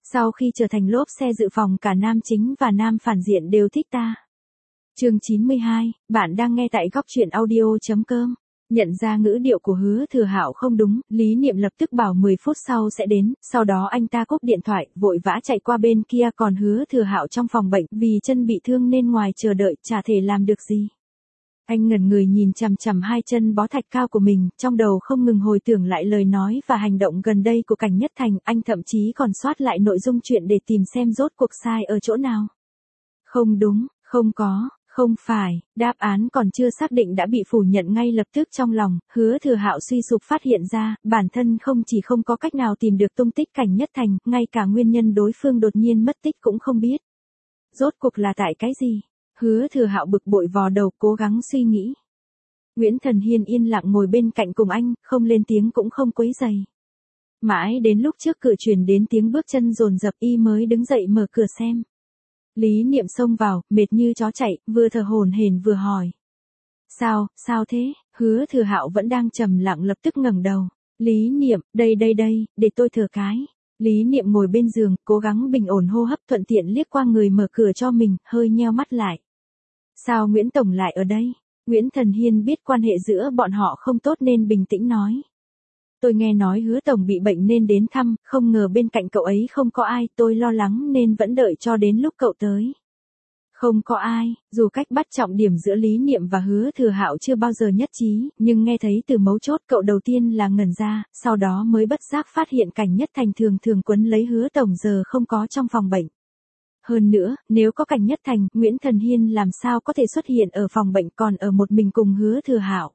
Sau khi trở thành lốp xe dự phòng cả nam chính và nam phản diện đều thích ta. Chương 92, bạn đang nghe tại góc audio.com. Nhận ra ngữ điệu của Hứa Thừa Hạo không đúng, Lý Niệm lập tức bảo 10 phút sau sẽ đến, sau đó anh ta cúp điện thoại, vội vã chạy qua bên kia, còn Hứa Thừa Hạo trong phòng bệnh, vì chân bị thương nên ngoài chờ đợi, chả thể làm được gì. Anh ngẩn người nhìn chằm chằm hai chân bó thạch cao của mình, trong đầu không ngừng hồi tưởng lại lời nói và hành động gần đây của Cảnh Nhất Thành, anh thậm chí còn soát lại nội dung chuyện để tìm xem rốt cuộc sai ở chỗ nào. Không đúng, không có. Không phải, đáp án còn chưa xác định đã bị phủ nhận ngay lập tức trong lòng, Hứa Thừa Hạo suy sụp phát hiện ra, bản thân không chỉ không có cách nào tìm được tung tích Cảnh Nhất Thành, ngay cả nguyên nhân đối phương đột nhiên mất tích cũng không biết. Rốt cuộc là tại cái gì? Hứa Thừa Hạo bực bội vò đầu cố gắng suy nghĩ. Nguyễn Thần Hiên yên lặng ngồi bên cạnh cùng anh, không lên tiếng cũng không quấy rầy. Mãi đến lúc trước cửa truyền đến tiếng bước chân dồn dập y mới đứng dậy mở cửa xem. Lý Niệm xông vào, mệt như chó chạy, vừa thở hổn hển vừa hỏi. Sao thế? Hứa Thừa Hạo vẫn đang trầm lặng lập tức ngẩng đầu. Lý Niệm, đây, để tôi thở cái. Lý Niệm ngồi bên giường, cố gắng bình ổn hô hấp thuận tiện liếc qua người mở cửa cho mình, hơi nheo mắt lại. Sao Nguyễn Tổng lại ở đây? Nguyễn Thần Hiên biết quan hệ giữa bọn họ không tốt nên bình tĩnh nói. Tôi nghe nói Hứa Tổng bị bệnh nên đến thăm, không ngờ bên cạnh cậu ấy không có ai, tôi lo lắng nên vẫn đợi cho đến lúc cậu tới. Không có ai, dù cách bắt trọng điểm giữa Lý Niệm và Hứa Thừa Hạo chưa bao giờ nhất trí, nhưng nghe thấy từ mấu chốt cậu đầu tiên là ngẩn ra, sau đó mới bất giác phát hiện Cảnh Nhất Thành thường quấn lấy Hứa Tổng giờ không có trong phòng bệnh. Hơn nữa, nếu có Cảnh Nhất Thành, Nguyễn Thần Hiên làm sao có thể xuất hiện ở phòng bệnh còn ở một mình cùng Hứa Thừa Hạo.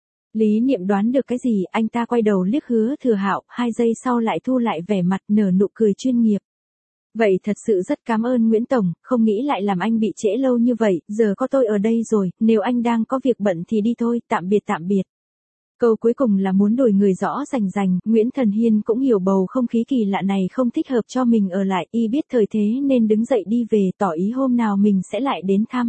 Lý Niệm đoán được cái gì, anh ta quay đầu liếc Hứa Thừa Hạo, 2 giây sau lại thu lại vẻ mặt nở nụ cười chuyên nghiệp. Vậy thật sự rất cảm ơn Nguyễn Tổng, không nghĩ lại làm anh bị trễ lâu như vậy, giờ có tôi ở đây rồi, nếu anh đang có việc bận thì đi thôi, tạm biệt. Câu cuối cùng là muốn đổi người rõ rành, Nguyễn Thần Hiên cũng hiểu bầu không khí kỳ lạ này không thích hợp cho mình ở lại, y biết thời thế nên đứng dậy đi về, tỏ ý hôm nào mình sẽ lại đến thăm.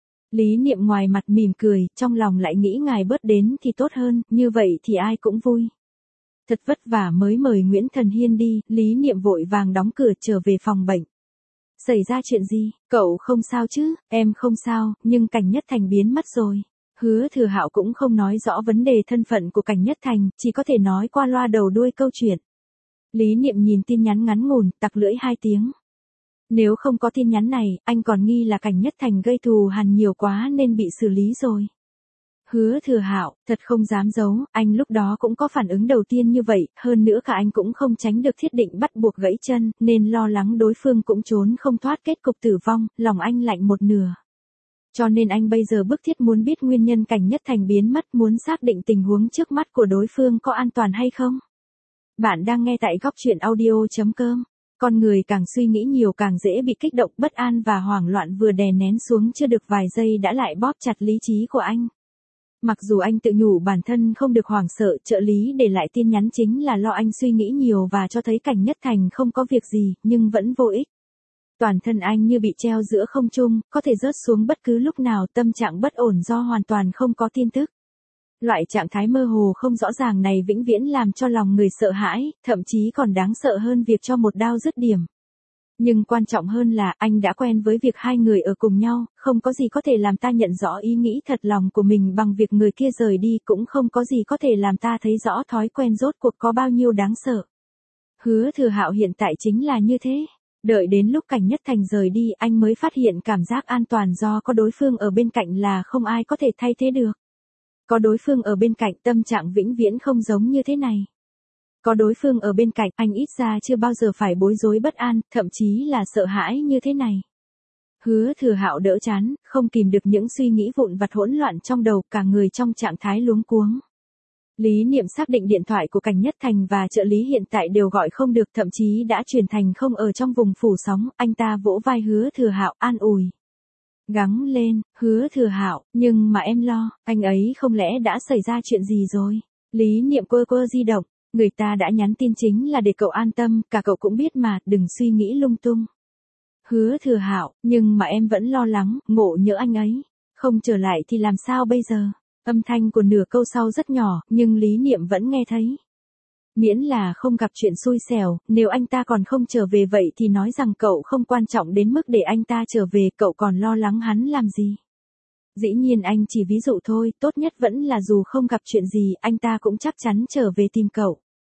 Lý Niệm ngoài mặt mỉm cười, trong lòng lại nghĩ ngài bớt đến thì tốt hơn, như vậy thì ai cũng vui. Thật vất vả mới mời Nguyễn Thần Hiên đi, Lý Niệm vội vàng đóng cửa trở về phòng bệnh. Xảy ra chuyện gì? Cậu không sao chứ? Em không sao, nhưng Cảnh Nhất Thành biến mất rồi. Hứa Thừa Hạo cũng không nói rõ vấn đề thân phận của Cảnh Nhất Thành, chỉ có thể nói qua loa đầu đuôi câu chuyện. Lý Niệm nhìn tin nhắn ngắn ngủn, tặc lưỡi 2 tiếng. Nếu không có tin nhắn này, anh còn nghi là Cảnh Nhất Thành gây thù hằn nhiều quá nên bị xử lý rồi. Hứa Thừa Hạo, thật không dám giấu, anh lúc đó cũng có phản ứng đầu tiên như vậy, hơn nữa cả anh cũng không tránh được thiết định bắt buộc gãy chân, nên lo lắng đối phương cũng trốn không thoát kết cục tử vong, lòng anh lạnh một nửa. Cho nên anh bây giờ bức thiết muốn biết nguyên nhân Cảnh Nhất Thành biến mất, muốn xác định tình huống trước mắt của đối phương có an toàn hay không. Bạn đang nghe tại góc audio.com. Con người càng suy nghĩ nhiều càng dễ bị kích động, bất an và hoảng loạn vừa đè nén xuống chưa được vài giây đã lại bóp chặt lý trí của anh. Mặc dù anh tự nhủ bản thân không được hoảng sợ, trợ lý để lại tin nhắn chính là lo anh suy nghĩ nhiều và cho thấy Cảnh Nhất Thành không có việc gì, nhưng vẫn vô ích. Toàn thân anh như bị treo giữa không trung, có thể rớt xuống bất cứ lúc nào, tâm trạng bất ổn do hoàn toàn không có tin tức. Loại trạng thái mơ hồ không rõ ràng này vĩnh viễn làm cho lòng người sợ hãi, thậm chí còn đáng sợ hơn việc cho một đao dứt điểm. Nhưng quan trọng hơn là anh đã quen với việc hai người ở cùng nhau, không có gì có thể làm ta nhận rõ ý nghĩ thật lòng của mình bằng việc người kia rời đi, cũng không có gì có thể làm ta thấy rõ thói quen rốt cuộc có bao nhiêu đáng sợ. Hứa Thừa Hạo hiện tại chính là như thế. Đợi đến lúc Cảnh Nhất Thành rời đi anh mới phát hiện cảm giác an toàn do có đối phương ở bên cạnh là không ai có thể thay thế được. Có đối phương ở bên cạnh tâm trạng vĩnh viễn không giống như thế này. Có đối phương ở bên cạnh anh ít ra chưa bao giờ phải bối rối bất an, thậm chí là sợ hãi như thế này. Hứa Thừa Hạo đỡ chán, không kìm được những suy nghĩ vụn vặt hỗn loạn trong đầu, cả người trong trạng thái luống cuống. Lý Niệm xác định điện thoại của Cảnh Nhất Thành và trợ lý hiện tại đều gọi không được, thậm chí đã chuyển thành không ở trong vùng phủ sóng, anh ta vỗ vai Hứa Thừa Hạo an ủi. Gắng lên, Hứa Thừa Hạo, nhưng mà em lo, anh ấy không lẽ đã xảy ra chuyện gì rồi? Lý Niệm quơ di động, người ta đã nhắn tin chính là để cậu an tâm, cả cậu cũng biết mà, đừng suy nghĩ lung tung. Hứa Thừa Hạo, nhưng mà em vẫn lo lắng, ngộ nhỡ anh ấy không trở lại thì làm sao bây giờ? Âm thanh của nửa câu sau rất nhỏ, nhưng Lý Niệm vẫn nghe thấy. Miễn là không gặp chuyện xui xẻo, nếu anh ta còn không trở về vậy thì nói rằng cậu không quan trọng đến mức để anh ta trở về, cậu còn lo lắng hắn làm gì. Dĩ nhiên anh chỉ ví dụ thôi, tốt nhất vẫn là dù không gặp chuyện gì, anh ta cũng chắc chắn trở về tìm cậu.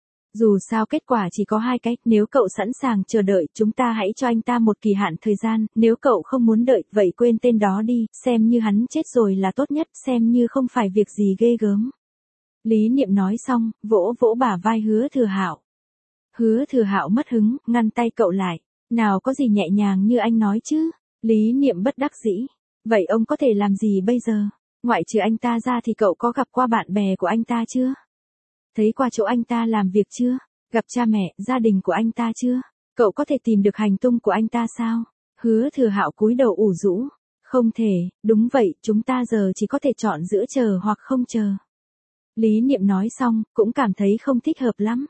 Dù sao kết quả chỉ có hai cách, nếu cậu sẵn sàng chờ đợi, chúng ta hãy cho anh ta một kỳ hạn thời gian, nếu cậu không muốn đợi, vậy quên tên đó đi, xem như hắn chết rồi là tốt nhất, xem như không phải việc gì ghê gớm. Lý Niệm nói xong, vỗ vỗ bả vai Hứa Thừa Hạo. Hứa Thừa Hạo mất hứng, ngăn tay cậu lại. Nào có gì nhẹ nhàng như anh nói chứ. Lý Niệm bất đắc dĩ. Vậy ông có thể làm gì bây giờ? Ngoại trừ anh ta ra thì cậu có gặp qua bạn bè của anh ta chưa? Thấy qua chỗ anh ta làm việc chưa? Gặp cha mẹ, gia đình của anh ta chưa? Cậu có thể tìm được hành tung của anh ta sao? Hứa Thừa Hạo cúi đầu ủ rũ. Không thể, đúng vậy, chúng ta giờ chỉ có thể chọn giữa chờ hoặc không chờ. Lý Niệm nói xong, cũng cảm thấy không thích hợp lắm.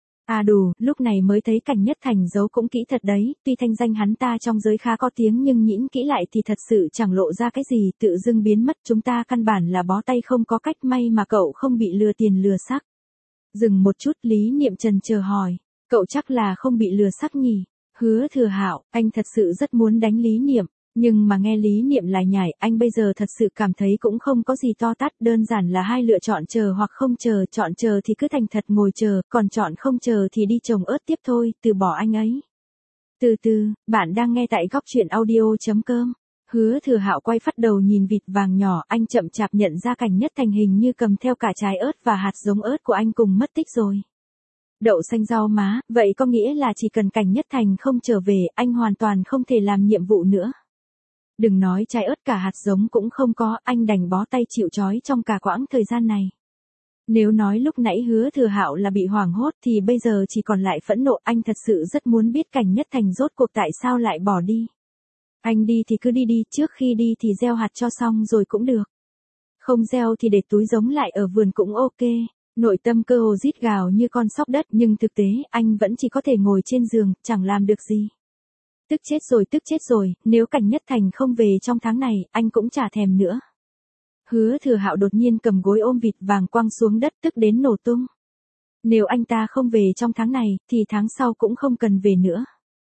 À đủ, lúc này mới thấy Cảnh Nhất Thành giấu cũng kỹ thật đấy, tuy thanh danh hắn ta trong giới khá có tiếng nhưng nhĩn kỹ lại thì thật sự chẳng lộ ra cái gì, tự dưng biến mất, chúng ta căn bản là bó tay không có cách, may mà cậu không bị lừa tiền lừa xác. Dừng một chút, Lý Niệm trần chờ hỏi, cậu chắc là không bị lừa xác nhỉ? Hứa Thừa Hạo, anh thật sự rất muốn đánh Lý Niệm. Nhưng mà nghe Lý Niệm lại nhảy, anh bây giờ thật sự cảm thấy cũng không có gì to tát, đơn giản là hai lựa chọn chờ hoặc không chờ, chọn chờ thì cứ thành thật ngồi chờ, còn chọn không chờ thì đi trồng ớt tiếp thôi, từ bỏ anh ấy. Từ từ, bạn đang nghe tại góc truyện audio.com. Hứa Thừa Hạo quay phát đầu nhìn vịt vàng nhỏ, anh chậm chạp nhận ra Cảnh Nhất Thành hình như cầm theo cả trái ớt và hạt giống ớt của anh cùng mất tích rồi. Đậu xanh rau má, vậy có nghĩa là chỉ cần Cảnh Nhất Thành không trở về, anh hoàn toàn không thể làm nhiệm vụ nữa. Đừng nói trái ớt, cả hạt giống cũng không có, anh đành bó tay chịu trói trong cả quãng thời gian này. Nếu nói lúc nãy Hứa Thừa Hạo là bị hoảng hốt thì bây giờ chỉ còn lại phẫn nộ, anh thật sự rất muốn biết Cảnh Nhất Thành rốt cuộc tại sao lại bỏ đi. Anh đi thì cứ đi đi, trước khi đi thì gieo hạt cho xong rồi cũng được. Không gieo thì để túi giống lại ở vườn cũng ok. Nội tâm cơ hồ rít gào như con sóc đất, nhưng thực tế, anh vẫn chỉ có thể ngồi trên giường, chẳng làm được gì. Tức chết rồi, nếu Cảnh Nhất Thành không về trong tháng này, anh cũng chả thèm nữa. Hứa Thừa Hạo đột nhiên cầm gối ôm vịt vàng quăng xuống đất, tức đến nổ tung. Nếu anh ta không về trong tháng này, thì tháng sau cũng không cần về nữa.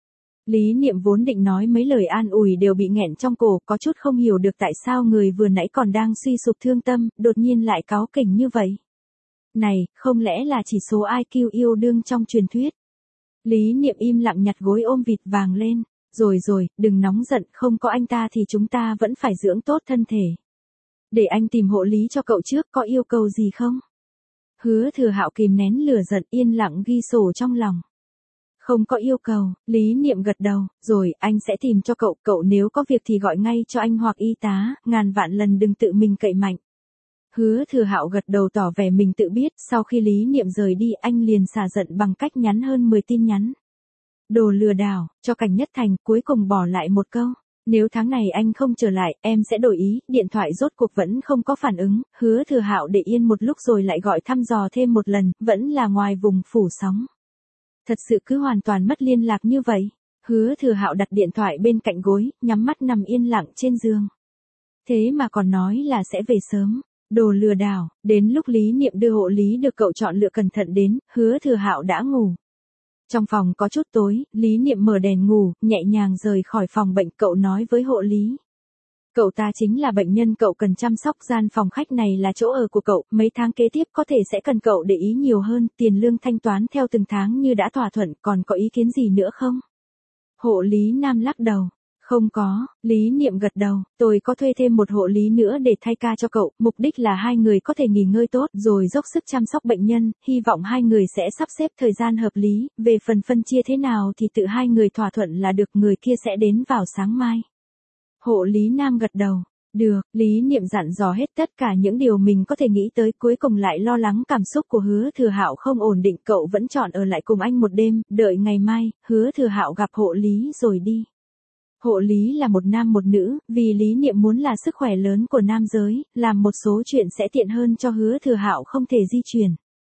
Lý Niệm vốn định nói mấy lời an ủi đều bị nghẹn trong cổ, có chút không hiểu được tại sao người vừa nãy còn đang suy sụp thương tâm, đột nhiên lại cáu kỉnh như vậy. Này, không lẽ là chỉ số IQ yêu đương trong truyền thuyết? Lý Niệm im lặng nhặt gối ôm vịt vàng lên. Rồi, đừng nóng giận, không có anh ta thì chúng ta vẫn phải dưỡng tốt thân thể. Để anh tìm hộ lý cho cậu trước, có yêu cầu gì không? Hứa Thừa Hạo kìm nén lửa giận, yên lặng ghi sổ trong lòng. Không có yêu cầu, Lý Niệm gật đầu, rồi, anh sẽ tìm cho cậu nếu có việc thì gọi ngay cho anh hoặc y tá, ngàn vạn lần đừng tự mình cậy mạnh. Hứa Thừa Hạo gật đầu tỏ vẻ mình tự biết, sau khi Lý Niệm rời đi anh liền xả giận bằng cách nhắn hơn 10 tin nhắn. Đồ lừa đảo, cho Cảnh Nhất Thành, cuối cùng bỏ lại một câu. Nếu tháng này anh không trở lại, em sẽ đổi ý, điện thoại rốt cuộc vẫn không có phản ứng, Hứa Thừa Hạo để yên một lúc rồi lại gọi thăm dò thêm một lần, vẫn là ngoài vùng phủ sóng. Thật sự cứ hoàn toàn mất liên lạc như vậy. Hứa Thừa Hạo đặt điện thoại bên cạnh gối, nhắm mắt nằm yên lặng trên giường. Thế mà còn nói là sẽ về sớm. Đồ lừa đảo, đến lúc Lý Niệm đưa hộ lý được cậu chọn lựa cẩn thận đến, Hứa Thừa Hạo đã ngủ. Trong phòng có chút tối, Lý Niệm mở đèn ngủ, nhẹ nhàng rời khỏi phòng bệnh, cậu nói với hộ lý. Cậu ta chính là bệnh nhân cậu cần chăm sóc, gian phòng khách này là chỗ ở của cậu, mấy tháng kế tiếp có thể sẽ cần cậu để ý nhiều hơn, tiền lương thanh toán theo từng tháng như đã thỏa thuận, còn có ý kiến gì nữa không? Hộ lý nam lắc đầu. Không có, Lý Niệm gật đầu, tôi có thuê thêm một hộ lý nữa để thay ca cho cậu, mục đích là hai người có thể nghỉ ngơi tốt rồi dốc sức chăm sóc bệnh nhân, hy vọng hai người sẽ sắp xếp thời gian hợp lý, về phần phân chia thế nào thì tự hai người thỏa thuận là được, người kia sẽ đến vào sáng mai. Hộ lý nam gật đầu, được, Lý Niệm dặn dò hết tất cả những điều mình có thể nghĩ tới, cuối cùng lại lo lắng cảm xúc của Hứa Thừa Hạo không ổn định, cậu vẫn chọn ở lại cùng anh một đêm, đợi ngày mai, Hứa Thừa Hạo gặp hộ lý rồi đi. Hộ lý là một nam một nữ, vì Lý Niệm muốn là sức khỏe lớn của nam giới, làm một số chuyện sẽ tiện hơn cho Hứa Thừa Hạo không thể di chuyển.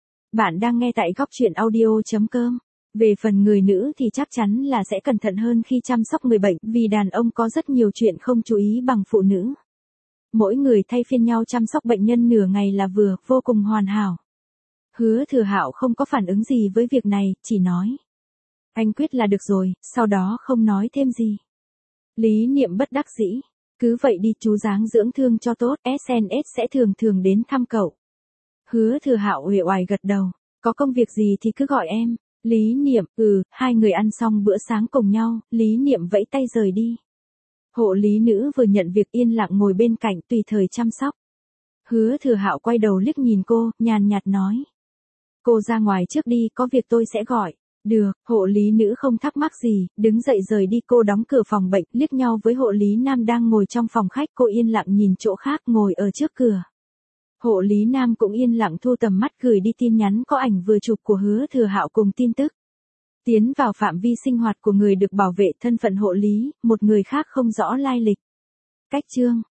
Bạn đang nghe tại góc truyện audio.com. Về phần người nữ thì chắc chắn là sẽ cẩn thận hơn khi chăm sóc người bệnh, vì đàn ông có rất nhiều chuyện không chú ý bằng phụ nữ. Mỗi người thay phiên nhau chăm sóc bệnh nhân nửa ngày là vừa, vô cùng hoàn hảo. Hứa Thừa Hạo không có phản ứng gì với việc này, chỉ nói. Anh quyết là được rồi, sau đó không nói thêm gì. Lý Niệm bất đắc dĩ. Cứ vậy đi, chú dáng dưỡng thương cho tốt, SNS sẽ thường thường đến thăm cậu. Hứa Thừa Hạo uể oải gật đầu. Có công việc gì thì cứ gọi em. Lý Niệm, hai người ăn xong bữa sáng cùng nhau, Lý Niệm vẫy tay rời đi. Hộ lý nữ vừa nhận việc yên lặng ngồi bên cạnh tùy thời chăm sóc. Hứa Thừa Hạo quay đầu liếc nhìn cô, nhàn nhạt nói. Cô ra ngoài trước đi, có việc tôi sẽ gọi. Được, hộ lý nữ không thắc mắc gì, đứng dậy rời đi. Cô đóng cửa phòng bệnh, liếc nhau với hộ lý nam đang ngồi trong phòng khách. Cô yên lặng nhìn chỗ khác, ngồi ở trước cửa. Hộ lý nam cũng yên lặng thu tầm mắt, gửi đi tin nhắn có ảnh vừa chụp của Hứa Thừa Hạo cùng tin tức. Tiến vào phạm vi sinh hoạt của người được bảo vệ, thân phận hộ lý, một người khác không rõ lai lịch. Cách chương